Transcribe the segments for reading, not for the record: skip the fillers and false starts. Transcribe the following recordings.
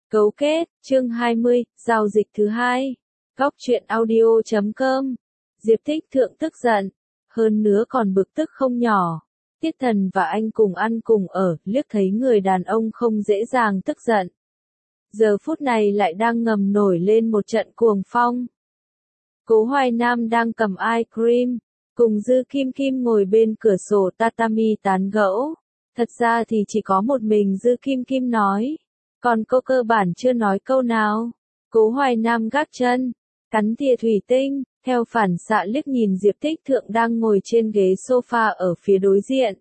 Cấu kết, chương 20, giao dịch thứ hai. Góc truyện audio.com. Diệp Thích Thượng tức giận, hơn nữa còn bực tức không nhỏ. Tiết Thần và anh cùng ăn cùng ở, liếc thấy người đàn ông không dễ dàng tức giận. Giờ phút này lại đang ngầm nổi lên một trận cuồng phong. Cố Hoài Nam đang cầm ice cream, cùng Dư Kim Kim ngồi bên cửa sổ tatami tán gẫu. Thật ra thì chỉ có một mình Dư Kim Kim nói. Còn cô cơ bản chưa nói câu nào. Cố Hoài Nam gác chân, cắn thìa thủy tinh, theo phản xạ liếc nhìn Diệp Thích Thượng đang ngồi trên ghế sofa ở phía đối diện.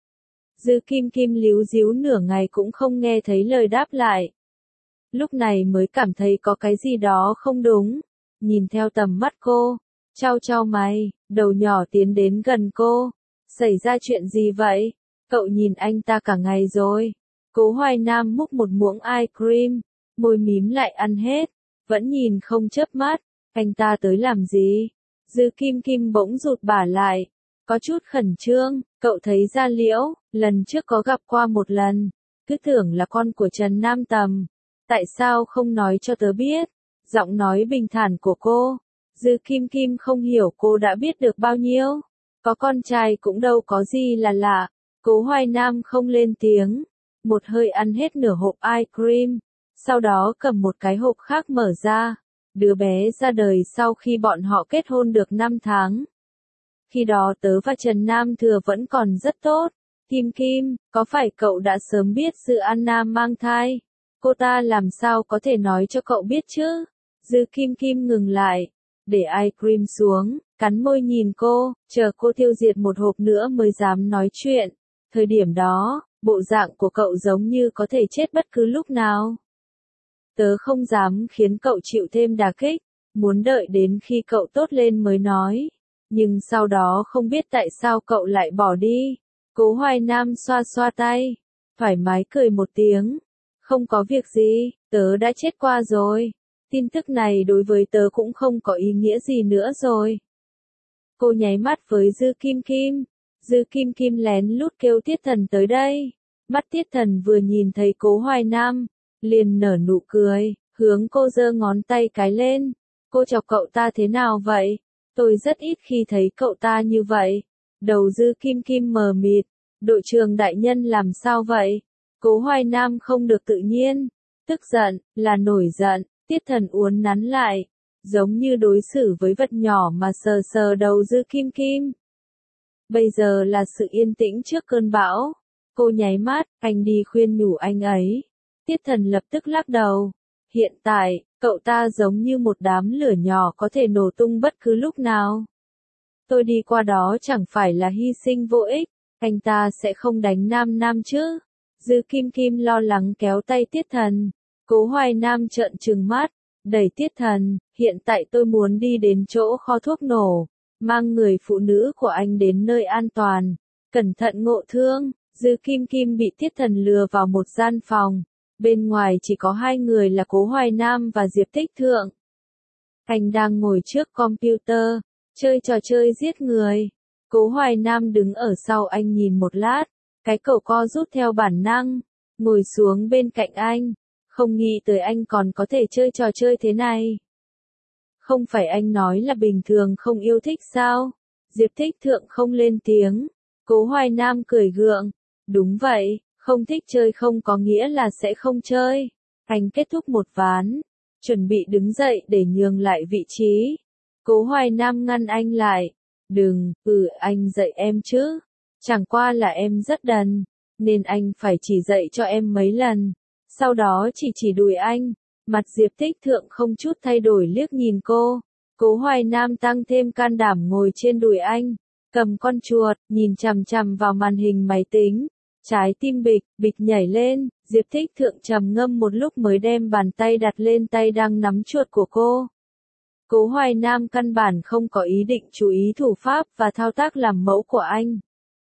Dư Kim Kim líu díu nửa ngày cũng không nghe thấy lời đáp lại. Lúc này mới cảm thấy có cái gì đó không đúng. Nhìn theo tầm mắt cô, chau chau mày, đầu nhỏ tiến đến gần cô. Xảy ra chuyện gì vậy? Cậu nhìn anh ta cả ngày rồi. Cố Hoài Nam múc một muỗng ice cream, môi mím lại ăn hết, vẫn nhìn không chớp mắt, anh ta tới làm gì? Dư Kim Kim bỗng rụt bả lại, có chút khẩn trương, cậu thấy Gia Liễu, lần trước có gặp qua một lần, cứ tưởng là con của Trần Nam Tầm, tại sao không nói cho tớ biết? Giọng nói bình thản của cô, Dư Kim Kim không hiểu cô đã biết được bao nhiêu, có con trai cũng đâu có gì là lạ, Cố Hoài Nam không lên tiếng. Một hơi ăn hết nửa hộp ice cream, sau đó cầm một cái hộp khác mở ra. Đứa bé ra đời sau khi bọn họ kết hôn được 5 tháng. Khi đó tớ và Trần Nam Thừa vẫn còn rất tốt. Kim Kim, có phải cậu đã sớm biết Dư Anna mang thai? Cô ta làm sao có thể nói cho cậu biết chứ? Dư Kim Kim ngừng lại, để ice cream xuống, cắn môi nhìn cô, chờ cô tiêu diệt một hộp nữa mới dám nói chuyện. Thời điểm đó, bộ dạng của cậu giống như có thể chết bất cứ lúc nào. Tớ không dám khiến cậu chịu thêm đả kích, muốn đợi đến khi cậu tốt lên mới nói. Nhưng sau đó không biết tại sao cậu lại bỏ đi. Cố Hoài Nam xoa xoa tay, thoải mái cười một tiếng. Không có việc gì, tớ đã chết qua rồi. Tin tức này đối với tớ cũng không có ý nghĩa gì nữa rồi. Cô nháy mắt với Dư Kim Kim. Dư Kim Kim lén lút kêu Tiết Thần tới đây. Mắt Tiết Thần vừa nhìn thấy Cố Hoài Nam, liền nở nụ cười, hướng cô giơ ngón tay cái lên. Cô chọc cậu ta thế nào vậy? Tôi rất ít khi thấy cậu ta như vậy. Đầu Dư Kim Kim mờ mịt. Đội trưởng đại nhân làm sao vậy? Cố Hoài Nam không được tự nhiên. Tức giận, là nổi giận. Tiết Thần uốn nắn lại, giống như đối xử với vật nhỏ mà sờ sờ đầu Dư Kim Kim. Bây giờ là sự yên tĩnh trước cơn bão. Cô nháy mắt, anh đi khuyên nhủ anh ấy. Tiết Thần lập tức lắc đầu. Hiện tại, cậu ta giống như một đám lửa nhỏ có thể nổ tung bất cứ lúc nào. Tôi đi qua đó chẳng phải là hy sinh vô ích, anh ta sẽ không đánh Nam Nam chứ. Dư Kim Kim lo lắng kéo tay Tiết Thần. Cố Hoài Nam trợn trừng mắt, đẩy Tiết Thần, hiện tại tôi muốn đi đến chỗ kho thuốc nổ. Mang người phụ nữ của anh đến nơi an toàn, cẩn thận ngộ thương. Dư Kim Kim bị Tiết Thần lừa vào một gian phòng, bên ngoài chỉ có hai người là Cố Hoài Nam và Diệp Thích Thượng. Anh đang ngồi trước computer, chơi trò chơi giết người. Cố Hoài Nam đứng ở sau anh nhìn một lát, cái cổ co rút theo bản năng, ngồi xuống bên cạnh anh, không nghĩ tới anh còn có thể chơi trò chơi thế này. Không phải anh nói là bình thường không yêu thích sao? Diệp Thích Thượng không lên tiếng. Cố Hoài Nam cười gượng. Đúng vậy, không thích chơi không có nghĩa là sẽ không chơi. Anh kết thúc một ván, chuẩn bị đứng dậy để nhường lại vị trí. Cố Hoài Nam ngăn anh lại. Đừng, anh dạy em chứ. Chẳng qua là em rất đần, nên anh phải chỉ dạy cho em mấy lần. Sau đó chỉ đùi anh. Mặt Diệp Thích Thượng không chút thay đổi liếc nhìn cô. Cố Hoài Nam tăng thêm can đảm ngồi trên đùi anh, cầm con chuột, nhìn chằm chằm vào màn hình máy tính. Trái tim bịch, bịch nhảy lên, Diệp Thích Thượng trầm ngâm một lúc mới đem bàn tay đặt lên tay đang nắm chuột của cô. Cố Hoài Nam căn bản không có ý định chú ý thủ pháp và thao tác làm mẫu của anh.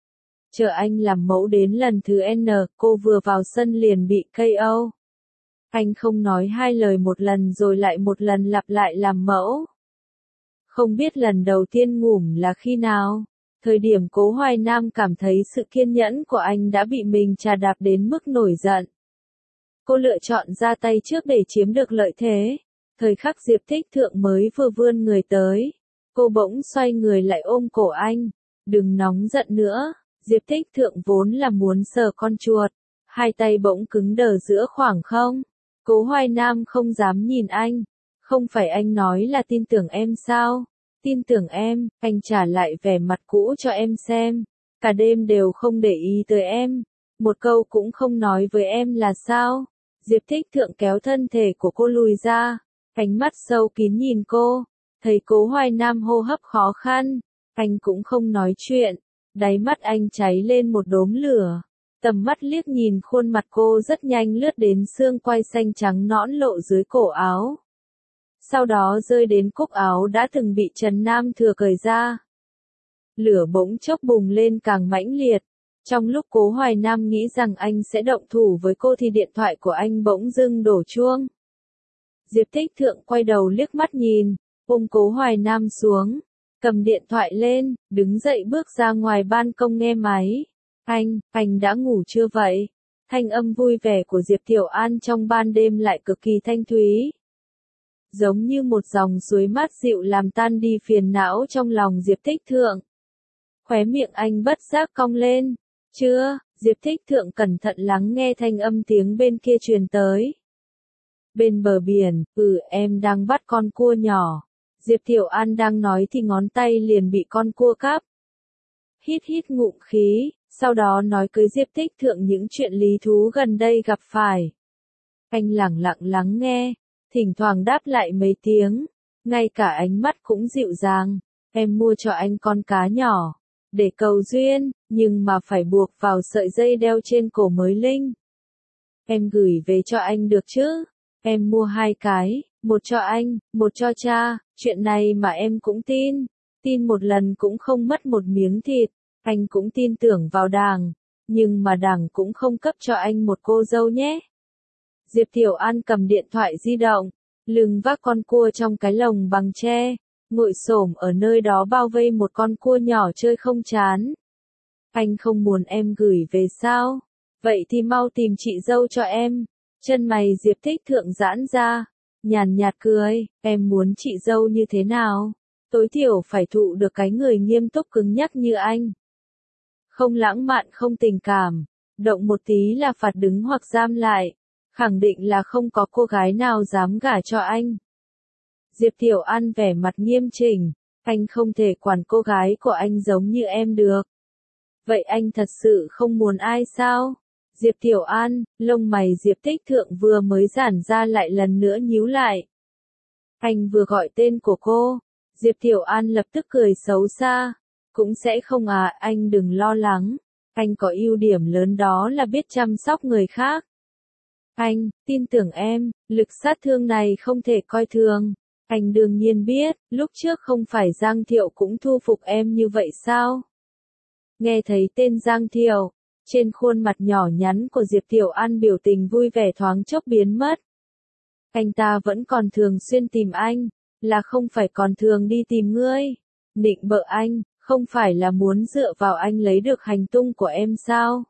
Chờ anh làm mẫu đến lần thứ N, cô vừa vào sân liền bị KO. Anh không nói hai lời một lần rồi lại một lần lặp lại làm mẫu. Không biết lần đầu tiên ngủm là khi nào, thời điểm Cố Hoài Nam cảm thấy sự kiên nhẫn của anh đã bị mình trà đạp đến mức nổi giận. Cô lựa chọn ra tay trước để chiếm được lợi thế. Thời khắc Diệp Thích Thượng mới vừa vươn người tới, cô bỗng xoay người lại ôm cổ anh. Đừng nóng giận nữa, Diệp Thích Thượng vốn là muốn sờ con chuột. Hai tay bỗng cứng đờ giữa khoảng không. Cố Hoài Nam không dám nhìn anh. Không phải anh nói là tin tưởng em sao? Tin tưởng em, anh trả lại vẻ mặt cũ cho em xem. Cả đêm đều không để ý tới em. Một câu cũng không nói với em là sao? Diệp Thích Thượng kéo thân thể của cô lùi ra. Ánh mắt sâu kín nhìn cô. Thấy Cố Hoài Nam hô hấp khó khăn. Anh cũng không nói chuyện. Đáy mắt anh cháy lên một đốm lửa. Tầm mắt liếc nhìn khuôn mặt cô rất nhanh lướt đến xương quai xanh trắng nõn lộ dưới cổ áo. Sau đó rơi đến cúc áo đã từng bị Trần Nam Thừa cởi ra. Lửa bỗng chốc bùng lên càng mãnh liệt. Trong lúc Cố Hoài Nam nghĩ rằng anh sẽ động thủ với cô thì điện thoại của anh bỗng dưng đổ chuông. Diệp Thích Thượng quay đầu liếc mắt nhìn, ôm Cố Hoài Nam xuống, cầm điện thoại lên, đứng dậy bước ra ngoài ban công nghe máy. Anh đã ngủ chưa vậy? Thanh âm vui vẻ của Diệp Tiểu An trong ban đêm lại cực kỳ thanh thúy. Giống như một dòng suối mát dịu làm tan đi phiền não trong lòng Diệp Thích Thượng. Khóe miệng anh bất giác cong lên. Chưa, Diệp Thích Thượng cẩn thận lắng nghe thanh âm tiếng bên kia truyền tới. Bên bờ biển, em đang bắt con cua nhỏ. Diệp Tiểu An đang nói thì ngón tay liền bị con cua cắp. Hít ngụm khí, sau đó nói với Diệp Thích Thượng những chuyện lý thú gần đây gặp phải. Anh lẳng lặng lắng nghe, thỉnh thoảng đáp lại mấy tiếng, ngay cả ánh mắt cũng dịu dàng. Em mua cho anh con cá nhỏ, để cầu duyên, nhưng mà phải buộc vào sợi dây đeo trên cổ mới linh. Em gửi về cho anh được chứ? Em mua 2 cái, một cho anh, một cho cha, chuyện này mà em cũng tin một lần cũng không mất một miếng thịt. Anh cũng tin tưởng vào Đàng, nhưng mà Đàng cũng không cấp cho anh một cô dâu nhé. Diệp Tiểu An cầm điện thoại di động, lưng vác con cua trong cái lồng bằng tre, ngồi xổm ở nơi đó bao vây một con cua nhỏ chơi không chán. Anh không muốn em gửi về sao? Vậy thì mau tìm chị dâu cho em. Chân mày Diệp Thích Thượng giãn ra, nhàn nhạt cười, em muốn chị dâu như thế nào? Tối thiểu phải thụ được cái người nghiêm túc cứng nhắc như anh. Không lãng mạn không tình cảm, động một tí là phạt đứng hoặc giam lại, khẳng định là không có cô gái nào dám gả cho anh. Diệp Tiểu An vẻ mặt nghiêm chỉnh, anh không thể quản cô gái của anh giống như em được. Vậy anh thật sự không muốn ai sao? Diệp Tiểu An, lông mày Diệp Thích Thượng vừa mới giãn ra lại lần nữa nhíu lại. Anh vừa gọi tên của cô, Diệp Tiểu An lập tức cười xấu xa. Cũng sẽ không à, anh đừng lo lắng. Anh có ưu điểm lớn đó là biết chăm sóc người khác. Anh, tin tưởng em, lực sát thương này không thể coi thường. Anh đương nhiên biết, lúc trước không phải Giang Thiệu cũng thu phục em như vậy sao? Nghe thấy tên Giang Thiệu, trên khuôn mặt nhỏ nhắn của Diệp Tiểu An biểu tình vui vẻ thoáng chốc biến mất. Anh ta vẫn còn thường xuyên tìm anh, là không phải còn thường đi tìm ngươi. Nịnh bợ anh, không phải là muốn dựa vào anh lấy được hành tung của em sao?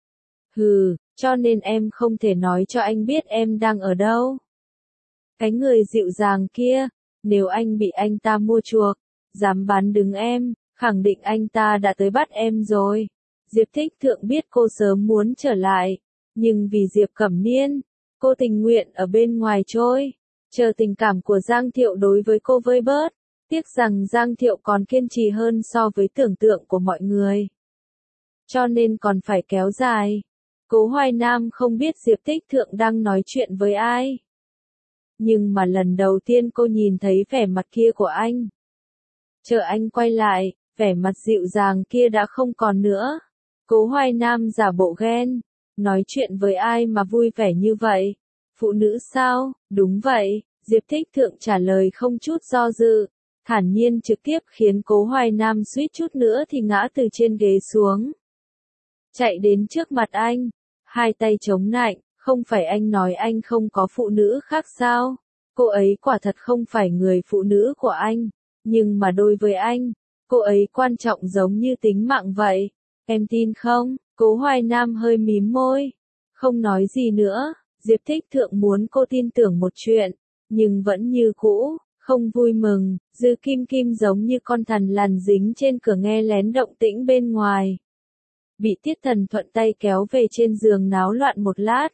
Hừ, cho nên em không thể nói cho anh biết em đang ở đâu. Cái người dịu dàng kia, nếu anh bị anh ta mua chuộc, dám bán đứng em, khẳng định anh ta đã tới bắt em rồi. Diệp Thích Thượng biết cô sớm muốn trở lại, nhưng vì Diệp Cẩm Niên, cô tình nguyện ở bên ngoài trôi, chờ tình cảm của Giang Thiệu đối với cô vơi bớt. Tiếc rằng Giang Thiệu còn kiên trì hơn so với tưởng tượng của mọi người. Cho nên còn phải kéo dài. Cố Hoài Nam không biết Diệp Thích Thượng đang nói chuyện với ai. Nhưng mà lần đầu tiên cô nhìn thấy vẻ mặt kia của anh. Chờ anh quay lại, vẻ mặt dịu dàng kia đã không còn nữa. Cố Hoài Nam giả bộ ghen. Nói chuyện với ai mà vui vẻ như vậy? Phụ nữ sao? Đúng vậy, Diệp Thích Thượng trả lời không chút do dự. Thản nhiên trực tiếp khiến Cố Hoài Nam suýt chút nữa thì ngã từ trên ghế xuống. Chạy đến trước mặt anh, hai tay chống nạnh, không phải anh nói anh không có phụ nữ khác sao? Cô ấy quả thật không phải người phụ nữ của anh, nhưng mà đối với anh, cô ấy quan trọng giống như tính mạng vậy. Em tin không? Cố Hoài Nam hơi mím môi, không nói gì nữa, Diệp Thích Thượng muốn cô tin tưởng một chuyện, nhưng vẫn như cũ, không vui mừng, Dư Kim Kim giống như con thằn lằn dính trên cửa nghe lén động tĩnh bên ngoài. Bị Tiết Thần thuận tay kéo về trên giường náo loạn một lát.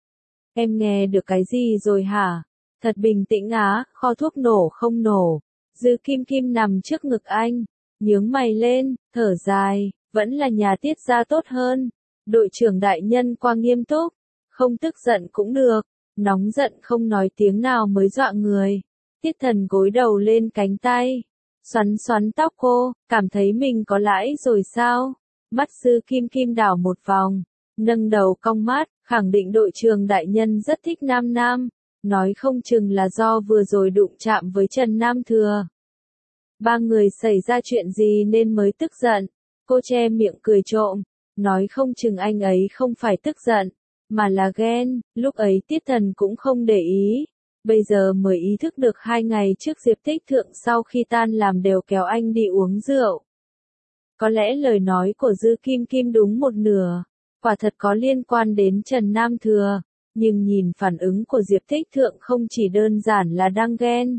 Em nghe được cái gì rồi hả? Thật bình tĩnh á, kho thuốc nổ không nổ. Dư Kim Kim nằm trước ngực anh, nhướng mày lên, thở dài, vẫn là nhà Tiết gia tốt hơn. Đội trưởng đại nhân qua nghiêm túc, không tức giận cũng được, nóng giận không nói tiếng nào mới dọa người. Tiết Thần gối đầu lên cánh tay, xoắn xoắn tóc cô, cảm thấy mình có lãi rồi sao? Mắt Dư Kim Kim đảo một vòng, nâng đầu cong mắt, khẳng định đội trưởng đại nhân rất thích Nam Nam, nói không chừng là do vừa rồi đụng chạm với Trần Nam Thừa. Ba người xảy ra chuyện gì nên mới tức giận, cô che miệng cười trộm, nói không chừng anh ấy không phải tức giận, mà là ghen, lúc ấy Tiết Thần cũng không để ý. Bây giờ mới ý thức được 2 ngày trước Diệp Thích Thượng sau khi tan làm đều kéo anh đi uống rượu. Có lẽ lời nói của Dư Kim Kim đúng một nửa, quả thật có liên quan đến Trần Nam Thừa, nhưng nhìn phản ứng của Diệp Thích Thượng không chỉ đơn giản là đang ghen.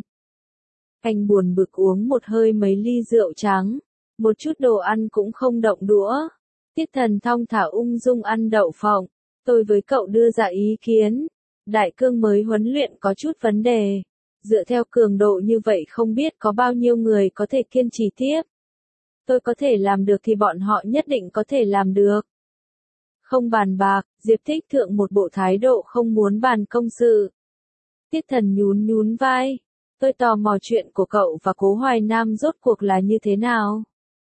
Anh buồn bực uống một hơi mấy ly rượu trắng, một chút đồ ăn cũng không động đũa. Tiết Thần thong thả ung dung ăn đậu phộng, tôi với cậu đưa ra ý kiến. Đại cương mới huấn luyện có chút vấn đề. Dựa theo cường độ như vậy không biết có bao nhiêu người có thể kiên trì tiếp. Tôi có thể làm được thì bọn họ nhất định có thể làm được. Không bàn bạc, Diệp Thích Thượng một bộ thái độ không muốn bàn công sự. Tiết Thần nhún nhún vai. Tôi tò mò chuyện của cậu và Cố Hoài Nam rốt cuộc là như thế nào.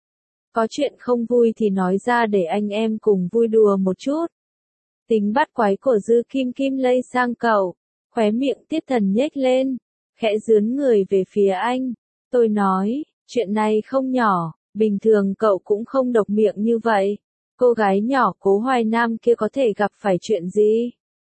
Có chuyện không vui thì nói ra để anh em cùng vui đùa một chút. Tính bắt quái của Dư Kim Kim lây sang cậu, khóe miệng Tiết Thần nhếch lên, khẽ dướn người về phía anh. Tôi nói, chuyện này không nhỏ, bình thường cậu cũng không độc miệng như vậy. Cô gái nhỏ Cố Hoài Nam kia có thể gặp phải chuyện gì?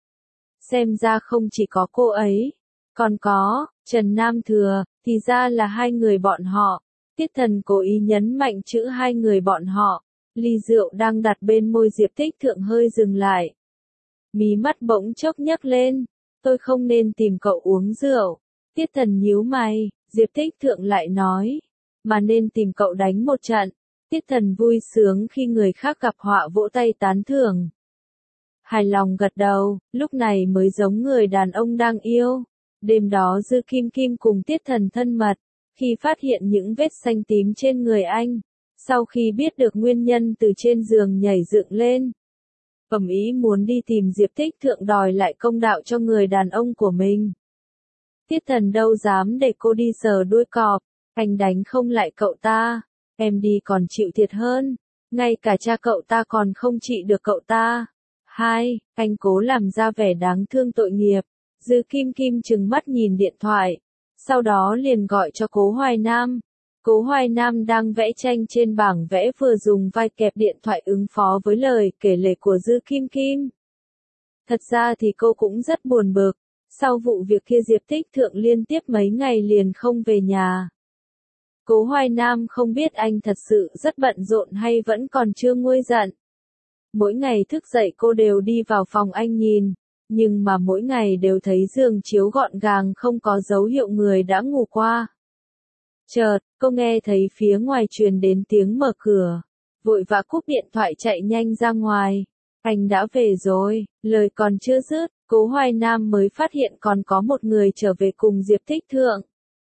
Xem ra không chỉ có cô ấy, còn có Trần Nam Thừa, thì ra là hai người bọn họ. Tiết Thần cố ý nhấn mạnh chữ hai người bọn họ. Ly rượu đang đặt bên môi Diệp Thích Thượng hơi dừng lại. Mí mắt bỗng chốc nhấc lên. Tôi không nên tìm cậu uống rượu. Tiết Thần nhíu mày, Diệp Thích Thượng lại nói. Mà nên tìm cậu đánh một trận. Tiết Thần vui sướng khi người khác gặp họa vỗ tay tán thưởng. Hài lòng gật đầu, lúc này mới giống người đàn ông đang yêu. Đêm đó Dư Kim Kim cùng Tiết Thần thân mật, khi phát hiện những vết xanh tím trên người anh. Sau khi biết được nguyên nhân từ trên giường nhảy dựng lên. Ầm ĩ muốn đi tìm Diệp Thích Thượng đòi lại công đạo cho người đàn ông của mình. Tiết Thần đâu dám để cô đi sờ đuôi cọp, anh đánh không lại cậu ta, em đi còn chịu thiệt hơn, ngay cả cha cậu ta còn không trị được cậu ta. Hai, anh cố làm ra vẻ đáng thương tội nghiệp. Dư Kim Kim trừng mắt nhìn điện thoại, sau đó liền gọi cho Cố Hoài Nam. Cố Hoài Nam đang vẽ tranh trên bảng vẽ vừa dùng vai kẹp điện thoại ứng phó với lời kể lể của Dư Kim Kim. Thật ra thì cô cũng rất buồn bực, sau vụ việc kia Diệp Thích Thượng liên tiếp mấy ngày liền không về nhà. Cố Hoài Nam không biết anh thật sự rất bận rộn hay vẫn còn chưa nguôi giận. Mỗi ngày thức dậy cô đều đi vào phòng anh nhìn, nhưng mà mỗi ngày đều thấy giường chiếu gọn gàng không có dấu hiệu người đã ngủ qua. Chợt, cô nghe thấy phía ngoài truyền đến tiếng mở cửa, vội vã cúp điện thoại chạy nhanh ra ngoài. Anh đã về rồi, lời còn chưa dứt, Cố Hoài Nam mới phát hiện còn có một người trở về cùng Diệp Thích Thượng.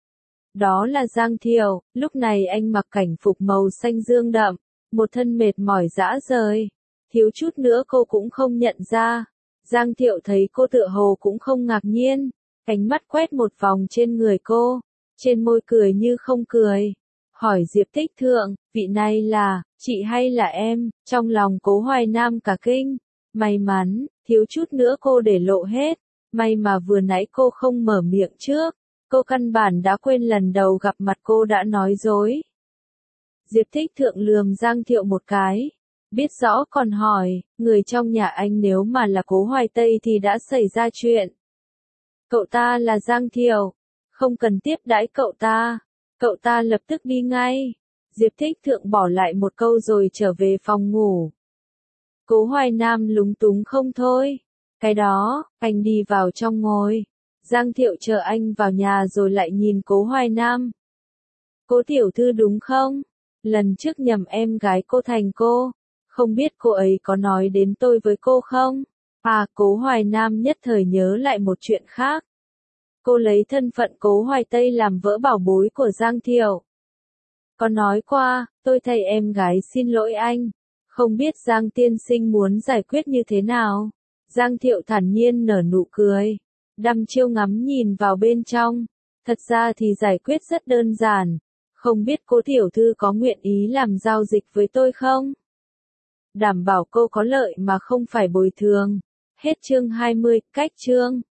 Đó là Giang Thiệu, lúc này anh mặc cảnh phục màu xanh dương đậm, một thân mệt mỏi rã rời. Thiếu chút nữa cô cũng không nhận ra. Giang Thiệu thấy cô tựa hồ cũng không ngạc nhiên, ánh mắt quét một vòng trên người cô, trên môi cười như không cười. Hỏi Diệp Thích Thượng, vị này là, chị hay là em? Trong lòng Cố Hoài Nam cả kinh. May mắn, thiếu chút nữa cô để lộ hết. May mà vừa nãy cô không mở miệng trước. Cô căn bản đã quên lần đầu gặp mặt cô đã nói dối. Diệp Thích Thượng lườm Giang Thiệu một cái. Biết rõ còn hỏi, người trong nhà anh nếu mà là Cố Hoài Tây thì đã xảy ra chuyện. Cậu ta là Giang Thiệu, không cần tiếp đãi cậu ta lập tức đi ngay. Diệp Thích Thượng bỏ lại một câu rồi trở về phòng ngủ. Cố Hoài Nam lúng túng không thôi. Cái đó, anh đi vào trong ngồi. Giang Thiệu chờ anh vào nhà rồi lại nhìn Cố Hoài Nam. Cố tiểu thư đúng không? Lần trước nhầm em gái cô thành cô. Không biết cô ấy có nói đến tôi với cô không? À, Cố Hoài Nam nhất thời nhớ lại một chuyện khác. Cô lấy thân phận Cố Hoài Tây làm vỡ bảo bối của Giang Thiệu. Có nói qua, tôi thay em gái xin lỗi anh. Không biết Giang tiên sinh muốn giải quyết như thế nào? Giang Thiệu thản nhiên nở nụ cười. Đăm chiêu ngắm nhìn vào bên trong. Thật ra thì giải quyết rất đơn giản. Không biết Cố tiểu thư có nguyện ý làm giao dịch với tôi không? Đảm bảo cô có lợi mà không phải bồi thường. Hết chương 20, cách chương.